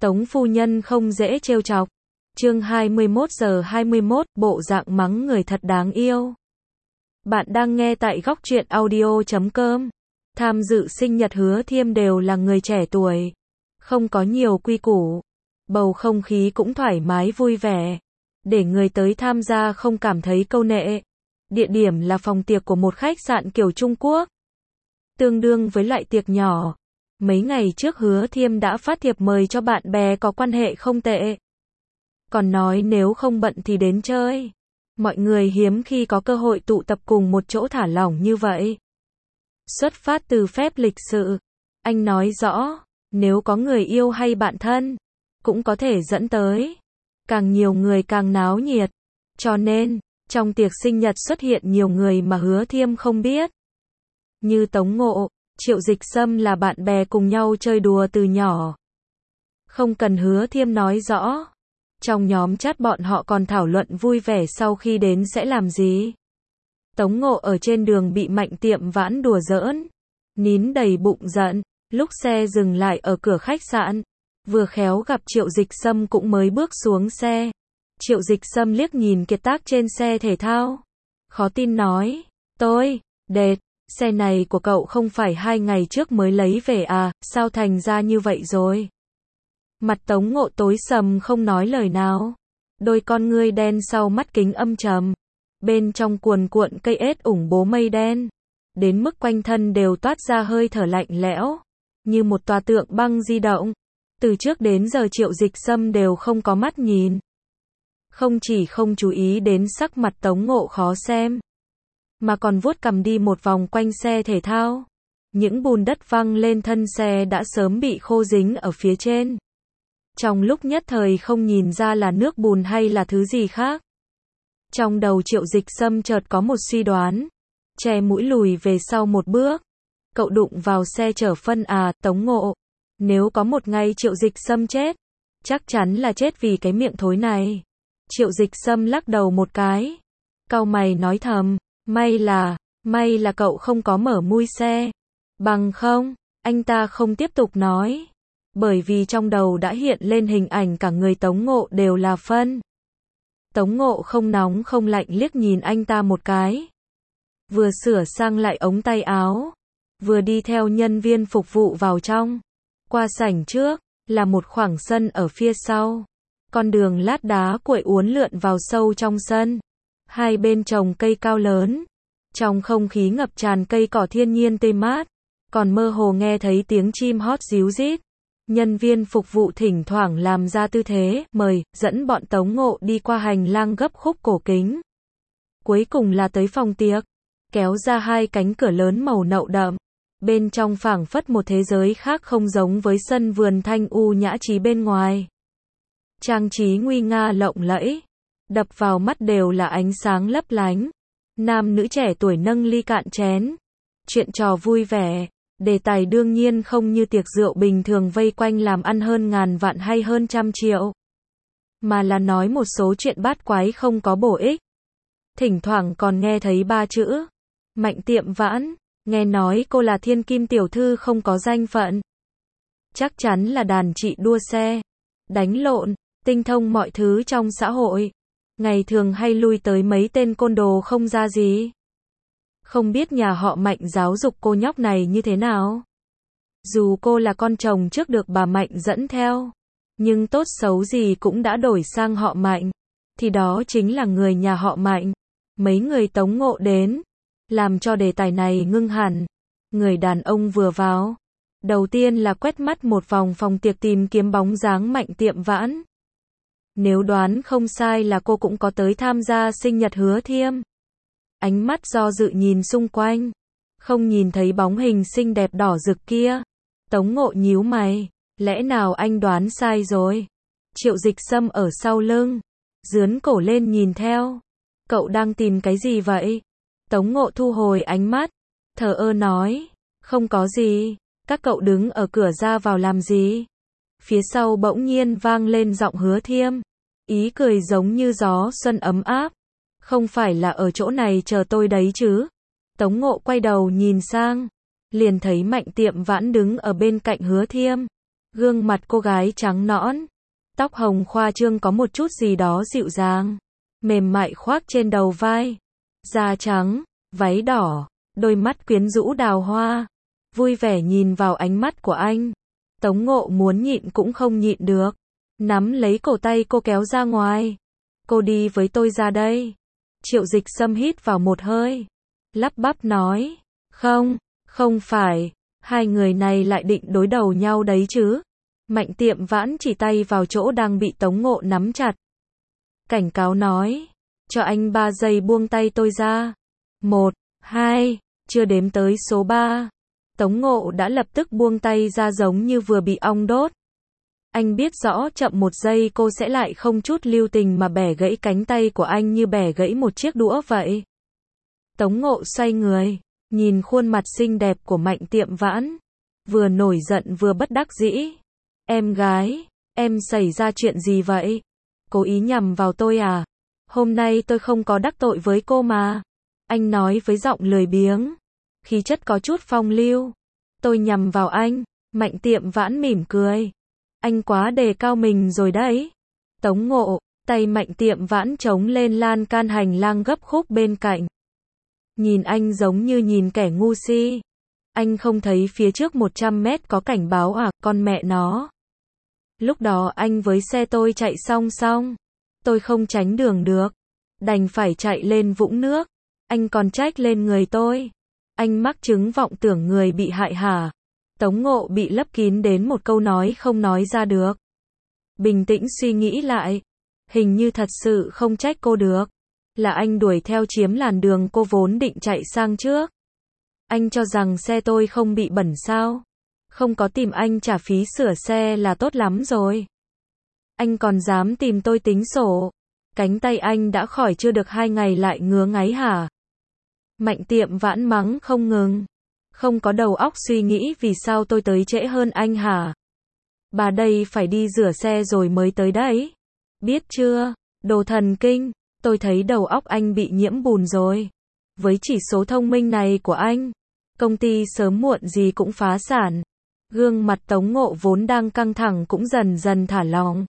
Tống phu nhân không dễ trêu chọc. Chương 21:21, bộ dạng mắng người thật đáng yêu. Bạn đang nghe tại góc truyện audio.com. Tham dự sinh nhật Hứa Thiêm đều là người trẻ tuổi, không có nhiều quy củ. Bầu không khí cũng thoải mái vui vẻ, để người tới tham gia không cảm thấy câu nệ. Địa điểm là phòng tiệc của một khách sạn kiểu Trung Quốc, tương đương với loại tiệc nhỏ. Mấy ngày trước Hứa Thiêm đã phát thiệp mời cho bạn bè có quan hệ không tệ, còn nói nếu không bận thì đến chơi. Mọi người hiếm khi có cơ hội tụ tập cùng một chỗ thả lỏng như vậy. Xuất phát từ phép lịch sự, anh nói rõ, nếu có người yêu hay bạn thân, cũng có thể dẫn tới. Càng nhiều người càng náo nhiệt. Cho nên, trong tiệc sinh nhật xuất hiện nhiều người mà Hứa Thiêm không biết. Như Tống Ngộ, Triệu Dịch Sâm là bạn bè cùng nhau chơi đùa từ nhỏ. Không cần Hứa Thiêm nói rõ. Trong nhóm chat bọn họ còn thảo luận vui vẻ sau khi đến sẽ làm gì. Tống Ngộ ở trên đường bị Mạnh Tiệm Vãn đùa giỡn, nín đầy bụng giận. Lúc xe dừng lại ở cửa khách sạn, vừa khéo gặp Triệu Dịch Sâm cũng mới bước xuống xe. Triệu Dịch Sâm liếc nhìn kiệt tác trên xe thể thao, khó tin nói, Đệt, xe này của cậu không phải 2 ngày trước mới lấy về à, sao thành ra như vậy rồi? Mặt Tống Ngộ tối sầm không nói lời nào, đôi con ngươi đen sau mắt kính âm trầm, bên trong cuồn cuộn cây ếch ủng bố mây đen, đến mức quanh thân đều toát ra hơi thở lạnh lẽo, như một tòa tượng băng di động. Từ trước đến giờ Triệu Dịch Sâm đều không có mắt nhìn. Không chỉ không chú ý đến sắc mặt Tống Ngộ khó xem, mà còn vuốt cằm đi một vòng quanh xe thể thao. Những bùn đất văng lên thân xe đã sớm bị khô dính ở phía trên. Trong lúc nhất thời không nhìn ra là nước bùn hay là thứ gì khác. Trong đầu Triệu Dịch Sâm chợt có một suy đoán, che mũi lùi về sau một bước. Cậu đụng vào xe chở phân à, Tống Ngộ? Nếu có một ngày Triệu Dịch Sâm chết, chắc chắn là chết vì cái miệng thối này. Triệu Dịch Sâm lắc đầu một cái, cau mày nói thầm, may là cậu không có mở mui xe. Bằng không, anh ta không tiếp tục nói, bởi vì trong đầu đã hiện lên hình ảnh cả người Tống Ngộ đều là phân. Tống Ngộ không nóng không lạnh liếc nhìn anh ta một cái, vừa sửa sang lại ống tay áo, vừa đi theo nhân viên phục vụ vào trong. Qua sảnh trước, là một khoảng sân ở phía sau. Con đường lát đá cuội uốn lượn vào sâu trong sân. Hai bên trồng cây cao lớn. Trong không khí ngập tràn cây cỏ thiên nhiên tươi mát, còn mơ hồ nghe thấy tiếng chim hót ríu rít. Nhân viên phục vụ thỉnh thoảng làm ra tư thế mời, dẫn bọn Tống Ngộ đi qua hành lang gấp khúc cổ kính. Cuối cùng là tới phòng tiệc, kéo ra 2 cánh cửa lớn màu nậu đậm. Bên trong phảng phất một thế giới khác không giống với sân vườn thanh u nhã trí bên ngoài. Trang trí nguy nga lộng lẫy, đập vào mắt đều là ánh sáng lấp lánh. Nam nữ trẻ tuổi nâng ly cạn chén, chuyện trò vui vẻ. Đề tài đương nhiên không như tiệc rượu bình thường vây quanh làm ăn hơn ngàn vạn hay hơn trăm triệu, mà là nói một số chuyện bát quái không có bổ ích. Thỉnh thoảng còn nghe thấy 3 chữ Mạnh Tiệm Vãn. Nghe nói cô là thiên kim tiểu thư không có danh phận, chắc chắn là đàn chị đua xe, đánh lộn, tinh thông mọi thứ trong xã hội. Ngày thường hay lui tới mấy tên côn đồ không ra gì. Không biết nhà họ Mạnh giáo dục cô nhóc này như thế nào. Dù cô là con chồng trước được bà Mạnh dẫn theo, nhưng tốt xấu gì cũng đã đổi sang họ Mạnh, thì đó chính là người nhà họ Mạnh. Mấy người Tống Ngộ đến, làm cho đề tài này ngưng hẳn. Người đàn ông vừa vào, đầu tiên là quét mắt một vòng phòng tiệc tìm kiếm bóng dáng Mạnh Tiệm Vãn. Nếu đoán không sai là cô cũng có tới tham gia sinh nhật Hứa Thiêm. Ánh mắt do dự nhìn xung quanh, không nhìn thấy bóng hình xinh đẹp đỏ rực kia. Tống Ngộ nhíu mày, lẽ nào anh đoán sai rồi? Triệu Dịch Sâm ở sau lưng, dướn cổ lên nhìn theo. Cậu đang tìm cái gì vậy? Tống Ngộ thu hồi ánh mắt, thờ ơ nói, không có gì, các cậu đứng ở cửa ra vào làm gì? Phía sau bỗng nhiên vang lên giọng Hứa Thiêm, ý cười giống như gió xuân ấm áp, không phải là ở chỗ này chờ tôi đấy chứ? Tống Ngộ quay đầu nhìn sang, liền thấy Mạnh Tiệm Vãn đứng ở bên cạnh Hứa Thiêm, Gương mặt cô gái trắng nõn, tóc hồng khoa trương có một chút gì đó dịu dàng, mềm mại khoác trên đầu vai, da trắng, váy đỏ, đôi mắt quyến rũ đào hoa, vui vẻ nhìn vào ánh mắt của anh. Tống Ngộ muốn nhịn cũng không nhịn được, nắm lấy cổ tay cô kéo ra ngoài. Cô đi với tôi ra đây. Triệu Dịch Sâm hít vào một hơi, lắp bắp nói, không phải, hai người này lại định đối đầu nhau đấy chứ. Mạnh Tiệm Vãn chỉ tay vào chỗ đang bị Tống Ngộ nắm chặt. Cảnh cáo nói, cho anh 3 giây buông tay tôi ra. 1, 2, chưa đếm tới số 3. Tống Ngộ đã lập tức buông tay ra giống như vừa bị ong đốt. Anh biết rõ chậm 1 giây cô sẽ lại không chút lưu tình mà bẻ gãy cánh tay của anh như bẻ gãy một chiếc đũa vậy. Tống Ngộ xoay người, nhìn khuôn mặt xinh đẹp của Mạnh Tiệm Vãn, vừa nổi giận vừa bất đắc dĩ. Em gái, em xảy ra chuyện gì vậy? Cố ý nhằm vào tôi à? Hôm nay tôi không có đắc tội với cô mà. Anh nói với giọng lười biếng, khí chất có chút phong lưu. Tôi nhằm vào anh. Mạnh Tiệm Vãn mỉm cười. Anh quá đề cao mình rồi đấy. Tống Ngộ, tay Mạnh Tiệm Vãn chống lên lan can hành lang gấp khúc bên cạnh. Nhìn anh giống như nhìn kẻ ngu si. Anh không thấy phía trước 100 mét có cảnh báo à, con mẹ nó. Lúc đó anh với xe tôi chạy song song. Tôi không tránh đường được. Đành phải chạy lên vũng nước. Anh còn trách lên người tôi. Anh mắc chứng vọng tưởng người bị hại hả? Tống Ngộ bị lấp kín đến một câu nói không nói ra được. Bình tĩnh suy nghĩ lại. Hình như thật sự không trách cô được. Là anh đuổi theo chiếm làn đường cô vốn định chạy sang trước. Anh cho rằng xe tôi không bị bẩn sao? Không có tìm anh trả phí sửa xe là tốt lắm rồi. Anh còn dám tìm tôi tính sổ. Cánh tay anh đã khỏi chưa được 2 ngày lại ngứa ngáy hả? Mạnh Tiệm Vãn mắng không ngừng. Không có đầu óc suy nghĩ vì sao tôi tới trễ hơn anh hả? Bà đây phải đi rửa xe rồi mới tới đấy. Biết chưa? Đồ thần kinh, tôi thấy đầu óc anh bị nhiễm bùn rồi. Với chỉ số thông minh này của anh, công ty sớm muộn gì cũng phá sản. Gương mặt Tống Ngộ vốn đang căng thẳng cũng dần dần thả lỏng.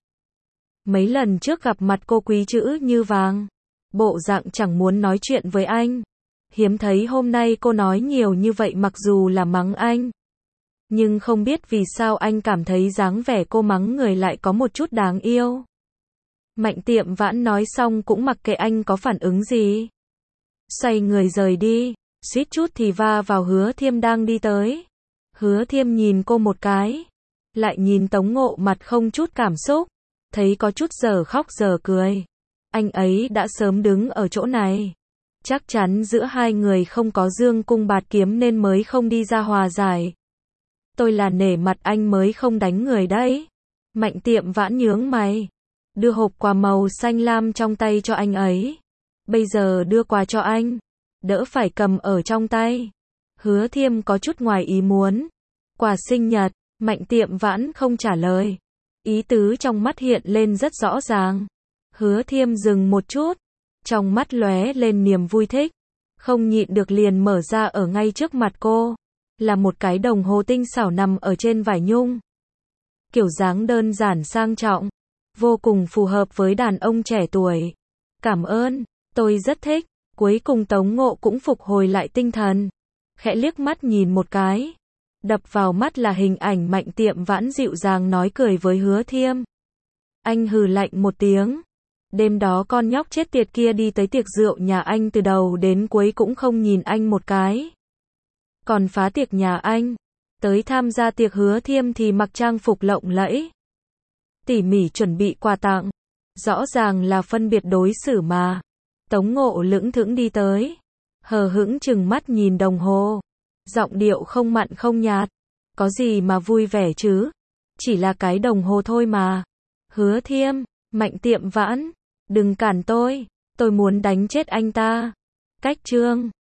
Mấy lần trước gặp mặt cô quý chữ như vàng, bộ dạng chẳng muốn nói chuyện với anh. Hiếm thấy hôm nay cô nói nhiều như vậy mặc dù là mắng anh. Nhưng không biết vì sao anh cảm thấy dáng vẻ cô mắng người lại có một chút đáng yêu. Mạnh Tiệm Vãn nói xong cũng mặc kệ anh có phản ứng gì. Xoay người rời đi, suýt chút thì va vào Hứa Thiêm đang đi tới. Hứa Thiêm nhìn cô một cái, lại nhìn Tống Ngộ mặt không chút cảm xúc, thấy có chút giờ khóc giờ cười. Anh ấy đã sớm đứng ở chỗ này. Chắc chắn giữa hai người không có dương cung bạt kiếm nên mới không đi ra hòa giải. Tôi là nể mặt anh mới không đánh người đấy. Mạnh Tiệm Vãn nhướng mày, đưa hộp quà màu xanh lam trong tay cho anh ấy. Bây giờ đưa quà cho anh, đỡ phải cầm ở trong tay. Hứa Thiêm có chút ngoài ý muốn. Quà sinh nhật, Mạnh Tiệm Vãn không trả lời. Ý tứ trong mắt hiện lên rất rõ ràng. Hứa Thiêm dừng một chút, trong mắt lóe lên niềm vui thích. Không nhịn được liền mở ra ở ngay trước mặt cô. Là một cái đồng hồ tinh xảo nằm ở trên vải nhung. Kiểu dáng đơn giản sang trọng, vô cùng phù hợp với đàn ông trẻ tuổi. Cảm ơn, tôi rất thích. Cuối cùng Tống Ngộ cũng phục hồi lại tinh thần. Khẽ liếc mắt nhìn một cái. Đập vào mắt là hình ảnh Mạnh Tiệm Vãn dịu dàng nói cười với Hứa Thiêm. Anh hừ lạnh một tiếng. Đêm đó con nhóc chết tiệt kia đi tới tiệc rượu nhà anh từ đầu đến cuối cũng không nhìn anh một cái. Còn phá tiệc nhà anh. Tới tham gia tiệc Hứa Thiêm thì mặc trang phục lộng lẫy. Tỉ mỉ chuẩn bị quà tặng. Rõ ràng là phân biệt đối xử mà. Tống Ngộ lững thững đi tới. Hờ hững chừng mắt nhìn đồng hồ. Giọng điệu không mặn không nhạt. Có gì mà vui vẻ chứ? Chỉ là cái đồng hồ thôi mà. Hứa Thiêm, Mạnh Tiệm Vãn, đừng cản tôi muốn đánh chết anh ta. Cách chương